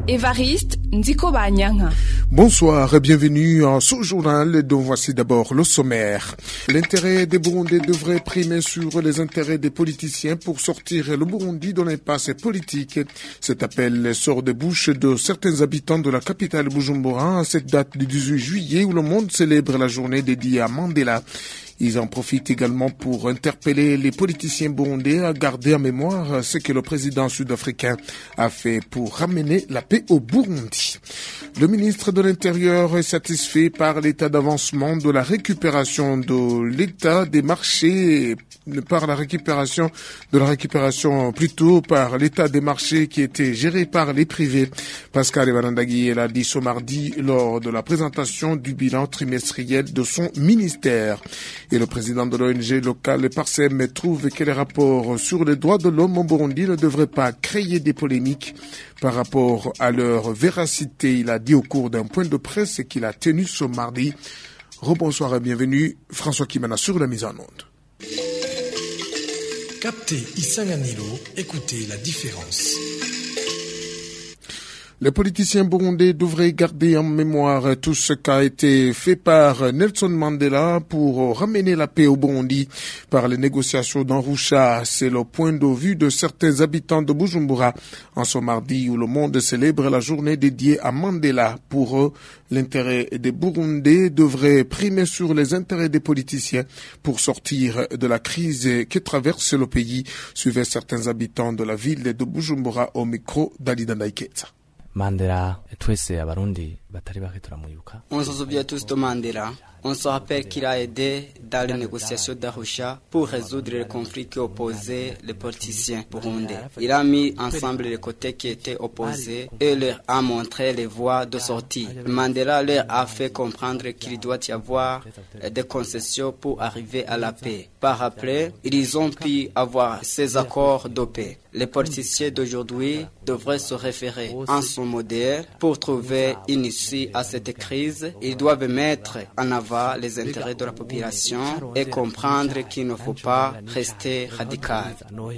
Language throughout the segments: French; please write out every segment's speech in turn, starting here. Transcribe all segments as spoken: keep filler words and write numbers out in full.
Évariste Ndikobanyanka. Bonsoir et bienvenue à ce journal dont voici d'abord le sommaire. L'intérêt des Burundais devrait primer sur les intérêts des politiciens pour sortir le Burundi de l'impasse politique. Cet appel sort des bouches de certains habitants de la capitale Bujumbura à cette date du dix-huit juillet où le monde célèbre la journée dédiée à Mandela. Ils en profitent également pour interpeller les politiciens burundais à garder en mémoire ce que le président sud-africain a fait pour ramener la paix au Burundi. Le ministre de l'Intérieur est satisfait par l'état d'avancement de la récupération de l'état des marchés, par la récupération de la récupération plutôt par l'état des marchés qui était géré par les privés. Pascal Evanandagui l'a dit ce mardi lors de la présentation du bilan trimestriel de son ministère. Et le président de l'O N G locale Parsem trouve que les rapports sur les droits de l'homme au Burundi ne devraient pas créer des polémiques par rapport à leur véracité. Il a dit au cours d'un point de presse qu'il a tenu ce mardi. Rebonsoir et bienvenue. François Kimana sur la mise en onde. Captez Isanganilo, écoutez la différence. Les politiciens burundais devraient garder en mémoire tout ce qui a été fait par Nelson Mandela pour ramener la paix au Burundi par les négociations d'Arusha. C'est le point de vue de certains habitants de Bujumbura en ce mardi où le monde célèbre la journée dédiée à Mandela. Pour eux, l'intérêt des Burundais devrait primer sur les intérêts des politiciens pour sortir de la crise qui traverse le pays, suivaient certains habitants de la ville de Bujumbura au micro d'Ali Dandaiketa. Mandela, twese abarundi batari bake turamwibuka. On se souvient tous de Mandela. On se rappelle qu'il a aidé dans les négociations d'Arusha pour résoudre les conflits qui opposaient les politiciens burundais. Il a mis ensemble les côtés qui étaient opposés et leur a montré les voies de sortie. Mandela leur a fait comprendre qu'il doit y avoir des concessions pour arriver à la paix. Par après, ils ont pu avoir ces accords de paix. Les politiciens d'aujourd'hui devraient se référer à son modèle pour trouver une issue à cette crise. Ils doivent mettre en avant les intérêts de la population et comprendre qu'il ne faut pas rester radical.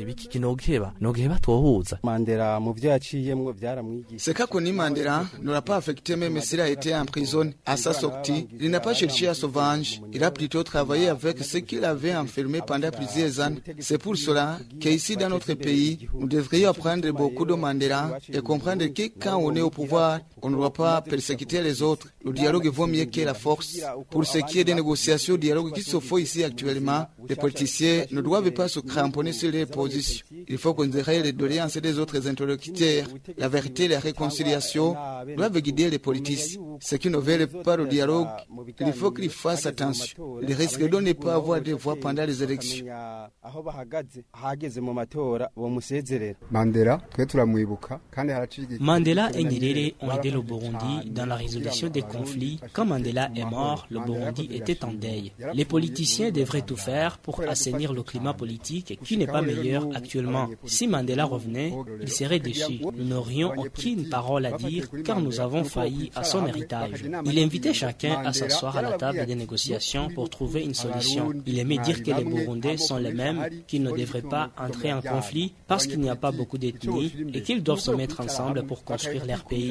Ce qu'a connu Mandela ne l'a pas affecté même s'il a été en prison à sa sortie. Il n'a pas cherché à se venger. Il a plutôt travaillé avec ceux qu'il avait enfermés pendant plusieurs années. C'est pour cela qu'ici dans notre pays, nous devrions apprendre beaucoup de Mandela et comprendre que quand on est au pouvoir, on ne doit pas persécuter les autres. Le dialogue vaut mieux que la force. Pour ce qui est des négociations, le dialogue qui se fait ici actuellement, les politiciens ne doivent pas se cramponner sur les positions. Il faut considérer les doléances des autres interlocuteurs. La vérité et la réconciliation doivent guider les politiciens. Ceux qui ne veulent pas le dialogue, il faut qu'ils fassent attention. Ils risquent de ne pas avoir de voix pendant les élections. Mandela et Nyerere ont aidé le Burundi dans la résolution des conflits. Quand Mandela est mort, le Burundi était en deuil. Les politiciens devraient tout faire pour assainir le climat politique qui n'est pas meilleur actuellement. Si Mandela revenait, il serait déçu. Nous n'aurions aucune parole à dire car nous avons failli à son héritage. Il invitait chacun à s'asseoir à la table des négociations pour trouver une solution. Il aimait dire que les Burundais sont les mêmes, qu'ils ne devraient pas entrer en conflit parce qu'il n'y a pas beaucoup d'ethnies et qu'ils doivent se mettre ensemble pour construire leur pays.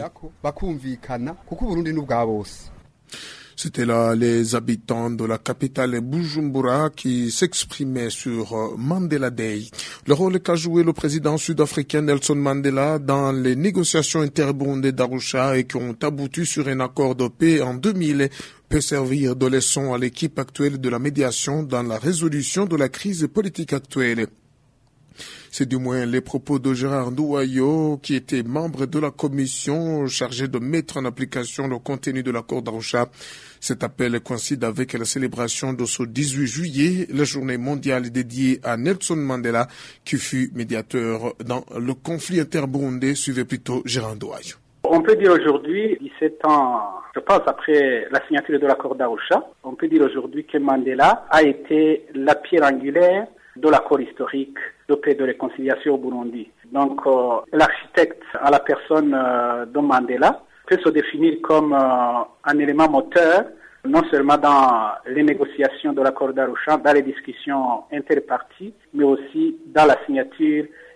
C'était là les habitants de la capitale Bujumbura qui s'exprimaient sur Mandela Day. Le rôle qu'a joué le président sud-africain Nelson Mandela dans les négociations interburundais d'Arusha et qui ont abouti sur un accord de paix en deux mille peut servir de leçon à l'équipe actuelle de la médiation dans la résolution de la crise politique actuelle. C'est du moins les propos de Gérard Ndouayo, qui était membre de la commission chargée de mettre en application le contenu de l'accord d'Arusha. Cet appel coïncide avec la célébration de ce dix-huit juillet, la journée mondiale dédiée à Nelson Mandela, qui fut médiateur dans le conflit interburundais. Suivez plutôt Gérard Ndouayo. On peut dire aujourd'hui, dix-sept ans, je pense après la signature de l'accord d'Arusha, on peut dire aujourd'hui que Mandela a été la pierre angulaire de l'accord historique de paix et de réconciliation au Burundi. Donc, euh, l'architecte à la personne euh, de Mandela peut se définir comme euh, un élément moteur, non seulement dans les négociations de l'accord d'Arusha, dans les discussions interparties, mais aussi dans la signature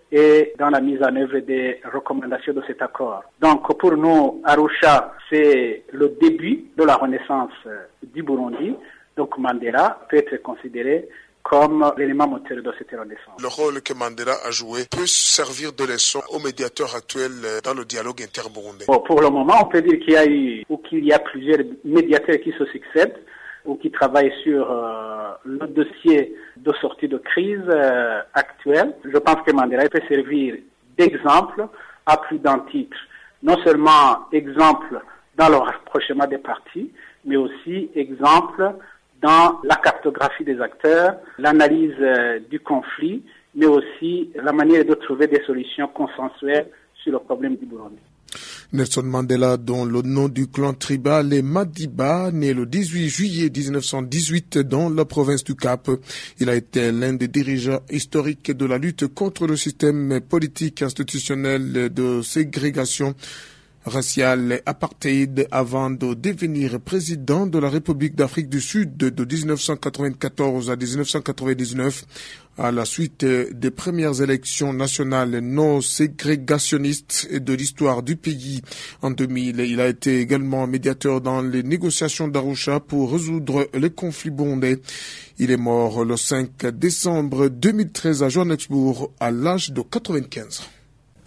et dans la mise en œuvre des recommandations de cet accord. Donc pour nous, Arusha, c'est le début de la renaissance du Burundi. Donc Mandela peut être considéré comme l'élément moteur de cette renaissance. Le rôle que Mandela a joué peut servir de leçon aux médiateurs actuels dans le dialogue inter-burundais. Bon, pour le moment, on peut dire qu'il y a eu ou qu'il y a plusieurs médiateurs qui se succèdent ou qui travaillent sur euh, le dossier de sortie de crise euh, actuelle. Je pense que Mandela peut servir d'exemple à plus d'un titre. Non seulement exemple dans le rapprochement des partis, mais aussi exemple dans la cartographie des acteurs, l'analyse euh, du conflit, mais aussi la manière de trouver des solutions consensuelles sur le problème du Burundi. Nelson Mandela, dont le nom du clan tribal est Madiba, né le dix-huit juillet dix-neuf cent dix-huit dans la province du Cap. Il a été l'un des dirigeants historiques de la lutte contre le système politique institutionnel de ségrégation raciale apartheid avant de devenir président de la République d'Afrique du Sud de dix-neuf cent quatre-vingt-quatorze à dix-neuf cent quatre-vingt-dix-neuf. À la suite des premières élections nationales non ségrégationnistes de l'histoire du pays en deux mille, il a été également médiateur dans les négociations d'Arusha pour résoudre les conflits burundais. Il est mort le cinq décembre deux mille treize à Johannesburg à l'âge de quatre-vingt-quinze ans.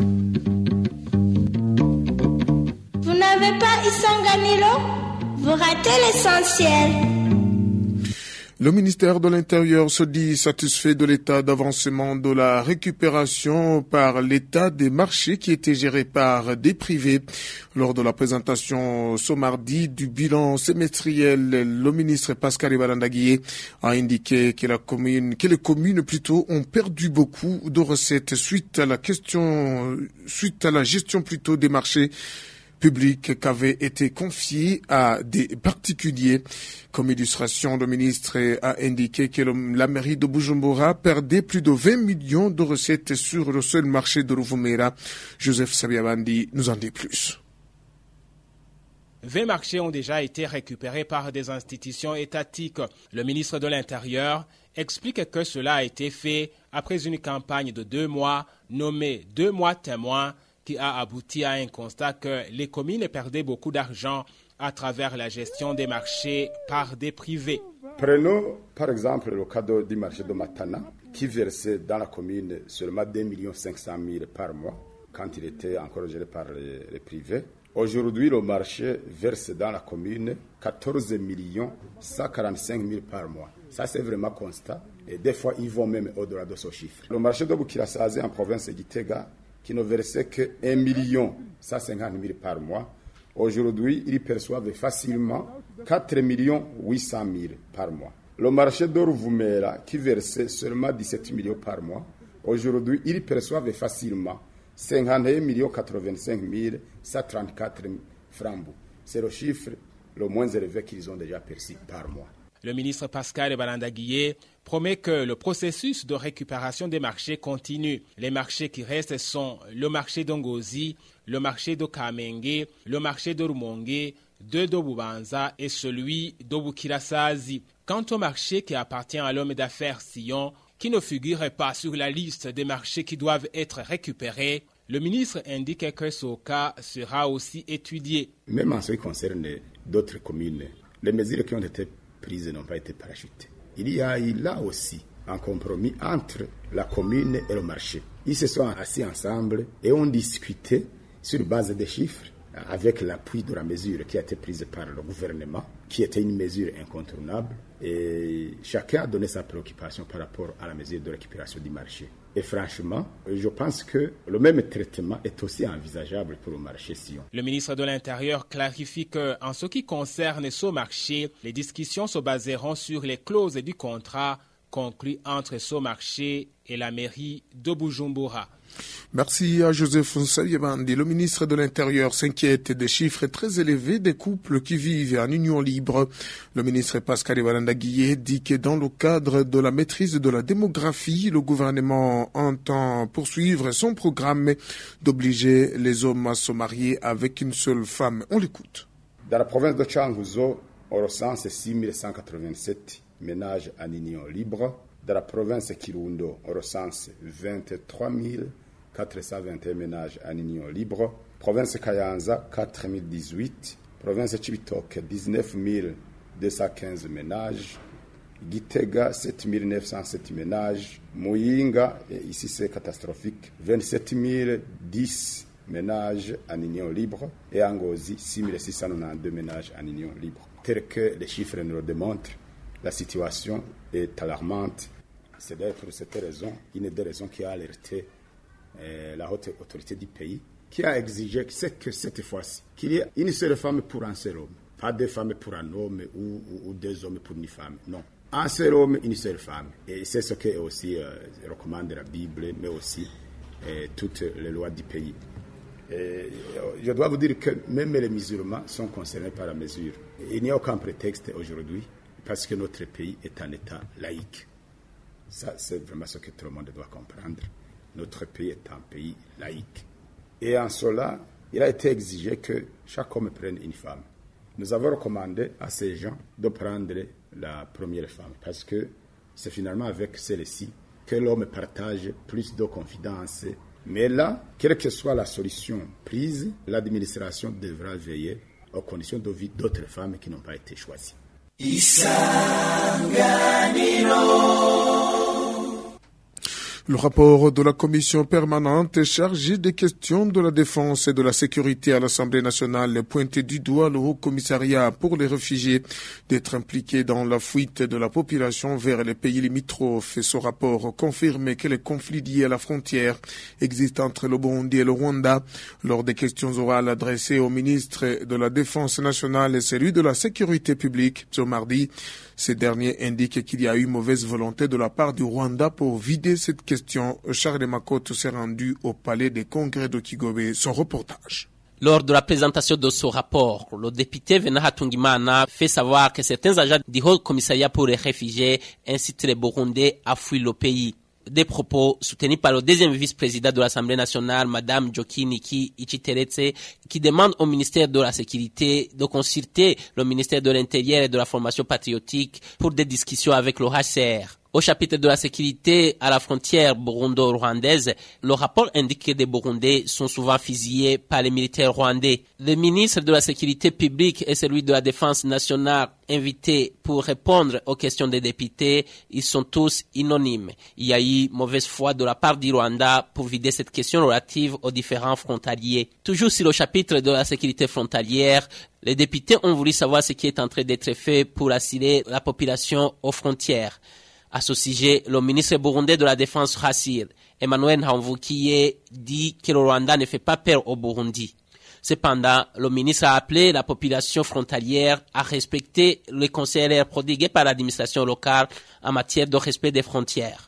Vous n'avez pas Isanganilo? Vous ratez l'essentiel. Le ministère de l'Intérieur se dit satisfait de l'état d'avancement de la récupération par l'État des marchés qui étaient gérés par des privés. Lors de la présentation ce mardi du bilan semestriel, le ministre Pascal Barandaguié a indiqué que la commune, que les communes plutôt ont perdu beaucoup de recettes suite à la question, suite à la gestion plutôt des marchés public qu'avait été confié à des particuliers. Comme illustration, le ministre a indiqué que le, la mairie de Bujumbura perdait plus de vingt millions de recettes sur le seul marché de Ruvumera. Joseph Sabiabandi nous en dit plus. vingt marchés ont déjà été récupérés par des institutions étatiques. Le ministre de l'Intérieur explique que cela a été fait après une campagne de deux mois nommée « Deux mois témoins » qui a abouti à un constat que les communes perdaient beaucoup d'argent à travers la gestion des marchés par des privés. Prenons par exemple le cas du marché de Matana qui versait dans la commune seulement deux millions cinq cent mille par mois quand il était encore géré par les, les privés. Aujourd'hui, le marché verse dans la commune quatorze millions cent quarante-cinq mille par mois. Ça, c'est vraiment constat. Et des fois, ils vont même au-delà de ce chiffre. Le marché de Bukirasazi en province de Gitega, qui ne versait que un million cent cinquante mille par mois. Aujourd'hui, ils perçoivent facilement quatre millions huit cent mille par mois. Le marché de Ruvumera, qui versait seulement dix-sept millions par mois, aujourd'hui, ils perçoivent facilement cinquante et un millions quatre-vingt-cinq mille cent trente-quatre francs. C'est le chiffre le moins élevé qu'ils ont déjà perçu par mois. Le ministre Pascal Barandaguié promet que le processus de récupération des marchés continue. Les marchés qui restent sont le marché d'Ongozi, le marché de Kamenge, le marché de Rumonge, de Dobubanza et celui d'Obukirasazi. Quant au marché qui appartient à l'homme d'affaires Sion, qui ne figure pas sur la liste des marchés qui doivent être récupérés, le ministre indique que ce cas sera aussi étudié. Même en ce qui concerne d'autres communes, les mesures qui ont été prises n'ont pas été parachutées. Il y a eu là aussi un compromis entre la commune et le marché. Ils se sont assis ensemble et ont discuté sur base des chiffres avec l'appui de la mesure qui a été prise par le gouvernement, qui était une mesure incontournable. Et chacun a donné sa préoccupation par rapport à la mesure de récupération du marché. Et franchement, je pense que le même traitement est aussi envisageable pour le marché Sion. Le ministre de l'Intérieur clarifie qu'en ce qui concerne ce marché, les discussions se baseront sur les clauses du contrat conclu entre ce marché et la mairie de Bujumbura. Merci à Joseph Nsaliabandi. Le ministre de l'Intérieur s'inquiète des chiffres très élevés des couples qui vivent en union libre. Le ministre Pascal Barandaguié dit que dans le cadre de la maîtrise de la démographie, le gouvernement entend poursuivre son programme d'obliger les hommes à se marier avec une seule femme. On l'écoute. Dans la province de Changuzo, on recense six mille cent quatre-vingt-sept ménages en union libre. Dans la province de Kirundo, on recense vingt-trois mille quatre cent vingt et un ménages en union libre. Province Kayanza, quatre mille dix-huit. Province Chibitoke, dix-neuf mille deux cent quinze ménages. Gitega, sept mille neuf cent sept ménages. Muyinga, et ici c'est catastrophique, vingt-sept mille dix ménages en union libre. Et Angozi, six mille six cent quatre-vingt-douze ménages en union libre. Tel que les chiffres nous le démontrent, la situation est alarmante. C'est d'ailleurs pour cette raison, une des raisons qui a alerté euh, la haute autorité du pays, qui a exigé que cette fois-ci, qu'il y ait une seule femme pour un seul homme. Pas deux femmes pour un homme ou, ou, ou deux hommes pour une femme. Non. Un seul homme, une seule femme. Et c'est ce que aussi euh, recommande la Bible, mais aussi euh, toutes les lois du pays. Et je dois vous dire que même les musulmans sont concernés par la mesure. Il n'y a aucun prétexte aujourd'hui parce que notre pays est un État laïque. Ça, c'est vraiment ce que tout le monde doit comprendre. Notre pays est un pays laïque. Et en cela, il a été exigé que chaque homme prenne une femme. Nous avons recommandé à ces gens de prendre la première femme parce que c'est finalement avec celle-ci que l'homme partage plus de confidences. Mais là, quelle que soit la solution prise, l'administration devra veiller aux conditions de vie d'autres femmes qui n'ont pas été choisies. Le rapport de la commission permanente chargée des questions de la défense et de la sécurité à l'Assemblée nationale pointait du doigt le Haut Commissariat pour les réfugiés d'être impliqué dans la fuite de la population vers les pays limitrophes. Et ce rapport confirmait que les conflits liés à la frontière existent entre le Burundi et le Rwanda. Lors des questions orales adressées au ministre de la Défense nationale et celui de la Sécurité publique ce mardi, ces derniers indiquent qu'il y a eu mauvaise volonté de la part du Rwanda pour vider cette question. Charles Makoto s'est rendu au palais des congrès de Kigobe. Son reportage. Lors de la présentation de ce rapport, le député Venant Hatungimana fait savoir que certains agents du Haut Commissariat pour les réfugiés incitent les Burundais à fuir le pays. Des propos soutenus par le deuxième vice-président de l'Assemblée nationale, Madame Jokiniki Ichiteretse, qui demande au ministère de la Sécurité de consulter le ministère de l'Intérieur et de la Formation patriotique pour des discussions avec le H C R. Au chapitre de la sécurité à la frontière burundo-rwandaise, le rapport indique que des Burundais sont souvent fusillés par les militaires rwandais. Le ministre de la Sécurité publique et celui de la Défense nationale invités pour répondre aux questions des députés, ils sont tous anonymes. Il y a eu mauvaise foi de la part du Rwanda pour vider cette question relative aux différents frontaliers. Toujours sur le chapitre de la sécurité frontalière, les députés ont voulu savoir ce qui est en train d'être fait pour assurer la population aux frontières. À ce sujet, le ministre burundais de la Défense rassure. Emmanuel Hamvukiye dit que le Rwanda ne fait pas peur au Burundi. Cependant, le ministre a appelé la population frontalière à respecter les conseils prodigués par l'administration locale en matière de respect des frontières.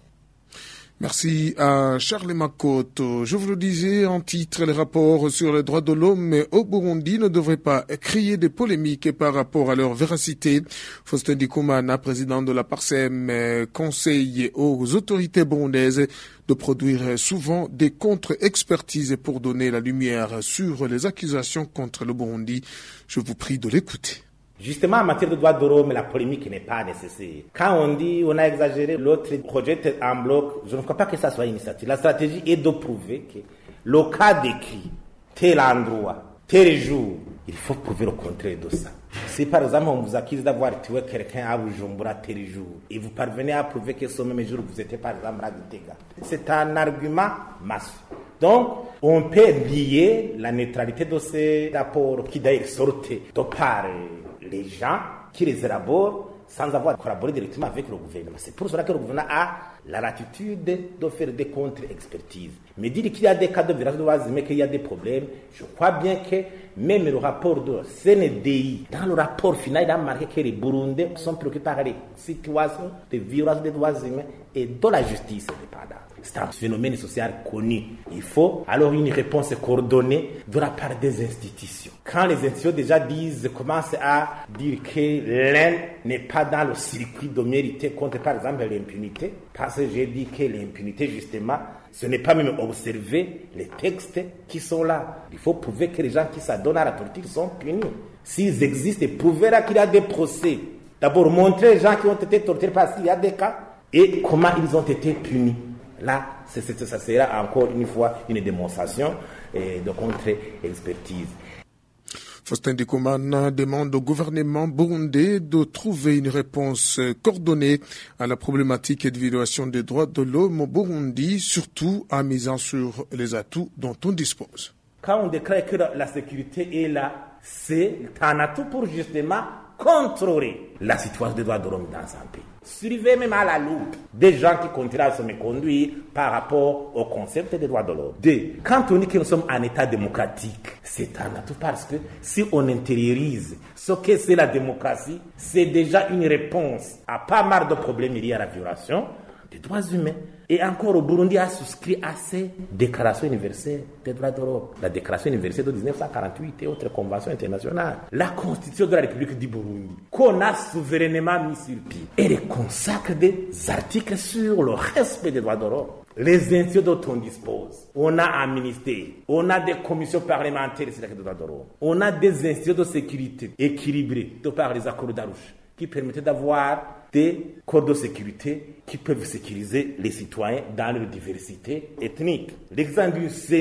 Merci à Charles Makoto. Je vous le disais en titre, les rapports sur les droits de l'homme au Burundi ne devraient pas créer des polémiques par rapport à leur véracité. Faustin Ndikumana, président de la Parsem, conseille aux autorités burundaises de produire souvent des contre-expertises pour donner la lumière sur les accusations contre le Burundi. Je vous prie de l'écouter. Justement, en matière de droits de l'homme, la polémique n'est pas nécessaire. Quand on dit on a exagéré, l'autre projette en bloc, je ne crois pas que ça soit une stratégie. La stratégie est de prouver que le cas décrit, tel endroit, tel jour, il faut prouver le contraire de ça. Si par exemple on vous accuse d'avoir tué quelqu'un à Bujumbura tel jour, et vous parvenez à prouver que ce même jour vous étiez par exemple à Gitega, c'est un argument massif. Donc, on peut lier la neutralité de ces rapports qui d'ailleurs sortent de par les gens qui les élaborent sans avoir collaboré directement avec le gouvernement. C'est pour cela que le gouvernement a la latitude de faire des contre-expertises. Mais dire qu'il y a des cas de violation de droits humains, qu'il y a des problèmes, je crois bien que même le rapport de C N D I, dans le rapport final, il a marqué que les Burundais sont préoccupés par les situations de violation des droits humains et de la justice indépendante. C'est un phénomène social connu. Il faut alors une réponse coordonnée de la part des institutions. Quand les institutions déjà disent, commencent à dire que l'un n'est pas dans le circuit de mériter contre par exemple l'impunité, parce que j'ai dit que l'impunité justement, ce n'est pas même observer les textes qui sont là. Il faut prouver que les gens qui s'adonnent à la torture sont punis. S'ils existent, prouver là qu'il y a des procès. D'abord montrer les gens qui ont été torturés parce qu'il y a des cas et comment ils ont été punis. Là, ça sera encore une fois une démonstration de contre-expertise. Faustin Ndikumana demande au gouvernement burundais de trouver une réponse coordonnée à la problématique de violation des droits de l'homme au Burundi, surtout en misant sur les atouts dont on dispose. Quand on déclare que la sécurité est là, c'est un atout pour justement contrôler la situation des droits de l'homme dans un pays. Surveiller même à la loupe des gens qui continuent à se méconduire par rapport au concept des droits de l'homme. Deux, quand on dit que nous sommes en état démocratique, c'est un atout parce que si on intériorise ce que c'est la démocratie, c'est déjà une réponse à pas mal de problèmes liés à la violation des droits humains. Et encore, au Burundi a souscrit à ces déclarations universelles des droits de l'homme. La déclaration universelle de dix-neuf cent quarante-huit et autres conventions internationales. La constitution de la République du Burundi, qu'on a souverainement mis sur pied. Elle consacre des articles sur le respect des droits de l'homme. Les institutions dont on dispose. On a un ministère, on a des commissions parlementaires sur les droits de l'homme. On a des institutions de sécurité équilibrées de par les accords d'Arusha qui permettaient d'avoir des corps de sécurité qui peuvent sécuriser les citoyens dans leur diversité ethnique. L'exemple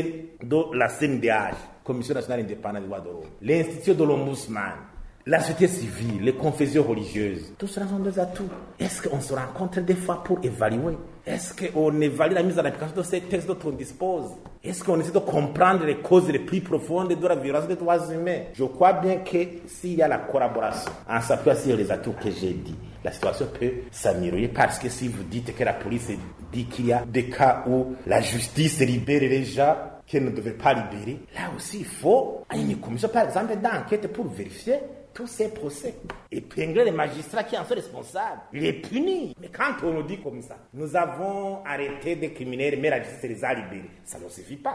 de la C N D H, Commission nationale indépendante des droits de l'homme, l'institution de l'Ombudsman, la société civile, les confessions religieuses, tout cela sont des atouts. Est-ce qu'on se rencontre des fois pour évaluer? Est-ce qu'on évalue la mise en application de ces textes dont on dispose? Est-ce qu'on essaie de comprendre les causes les plus profondes de la violence des droits humains? Je crois bien que s'il y a la collaboration, en s'appuyant sur les atouts que j'ai dit, la situation peut s'améliorer parce que si vous dites que la police dit qu'il y a des cas où la justice libère les gens qu'elle ne devait pas libérer, là aussi il faut une commission par exemple d'enquête pour vérifier tous ces procès, épingler les magistrats qui en sont responsables, les punir. Mais quand on nous dit comme ça, nous avons arrêté des criminels, mais la justice les a libérés, ça ne suffit pas.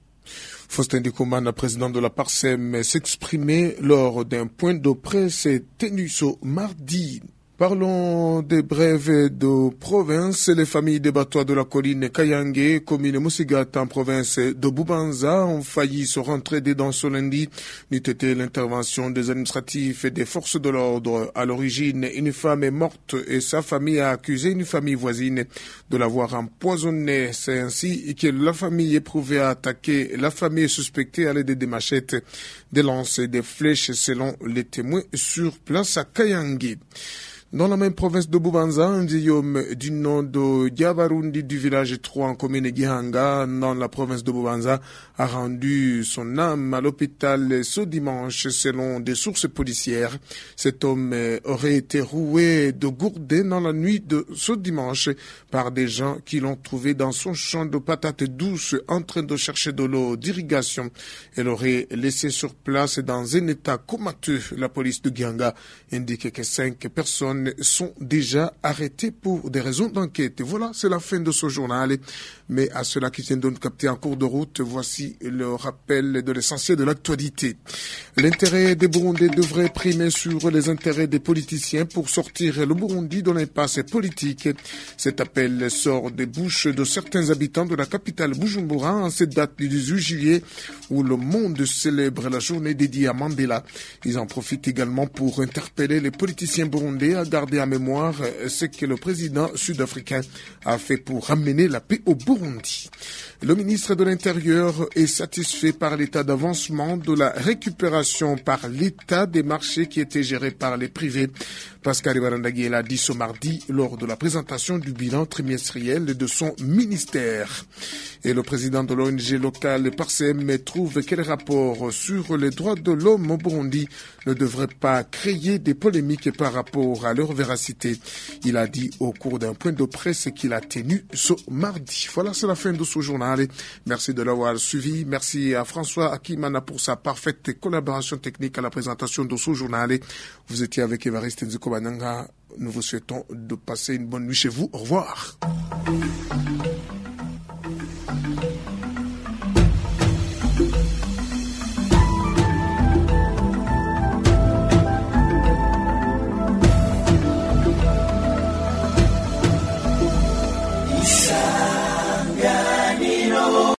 Faustin Ndikumana, président de la Parsem, s'exprimait lors d'un point de presse tenu ce mardi. Parlons des brèves de province. Les familles des batois de la colline Kayange, commune Musigata en province de Bubanza, ont failli se rentrer dedans ce lundi. N'eût été l'intervention des administratifs et des forces de l'ordre. À l'origine, une femme est morte et sa famille a accusé une famille voisine de l'avoir empoisonnée. C'est ainsi que la famille éprouvée a attaqué la famille suspectée à l'aide des machettes, des lances et des flèches selon les témoins sur place à Kayange. Dans la même province de Bubanza, un vieil homme du nom de Diabarundi du village trois en commune Gihanga, dans la province de Bubanza, a rendu son âme à l'hôpital ce dimanche selon des sources policières. Cet homme aurait été roué de gourdins dans la nuit de ce dimanche par des gens qui l'ont trouvé dans son champ de patates douces en train de chercher de l'eau d'irrigation. Elle aurait laissé sur place dans un état comateux. La police de Gihanga indique que cinq personnes sont déjà arrêtés pour des raisons d'enquête. Voilà, c'est la fin de ce journal. Mais à ceux-là qui viennent de nous capter en cours de route, voici le rappel de l'essentiel de l'actualité. L'intérêt des Burundais devrait primer sur les intérêts des politiciens pour sortir le Burundi de l'impasse politique. Cet appel sort des bouches de certains habitants de la capitale Bujumbura en cette date du dix-huit juillet où le monde célèbre la journée dédiée à Mandela. Ils en profitent également pour interpeller les politiciens burundais à garder en mémoire ce que le président sud-africain a fait pour ramener la paix au Burundi. Le ministre de l'Intérieur est satisfait par l'état d'avancement de la récupération par l'État des marchés qui étaient gérés par les privés. Pascal Barandagui l'a dit ce mardi lors de la présentation du bilan trimestriel de son ministère. Et le président de l'O N G locale Parsem trouve que les rapports sur les droits de l'homme au Burundi ne devraient pas créer des polémiques par rapport à leur véracité. Il a dit au cours d'un point de presse qu'il a tenu ce mardi. Voilà, c'est la fin de ce journal. Merci de l'avoir suivi. Merci à François Akimana pour sa parfaite collaboration technique à la présentation de ce journal. Vous étiez avec Évariste Nziko Bananga. Nous vous souhaitons de passer une bonne nuit chez vous. Au revoir.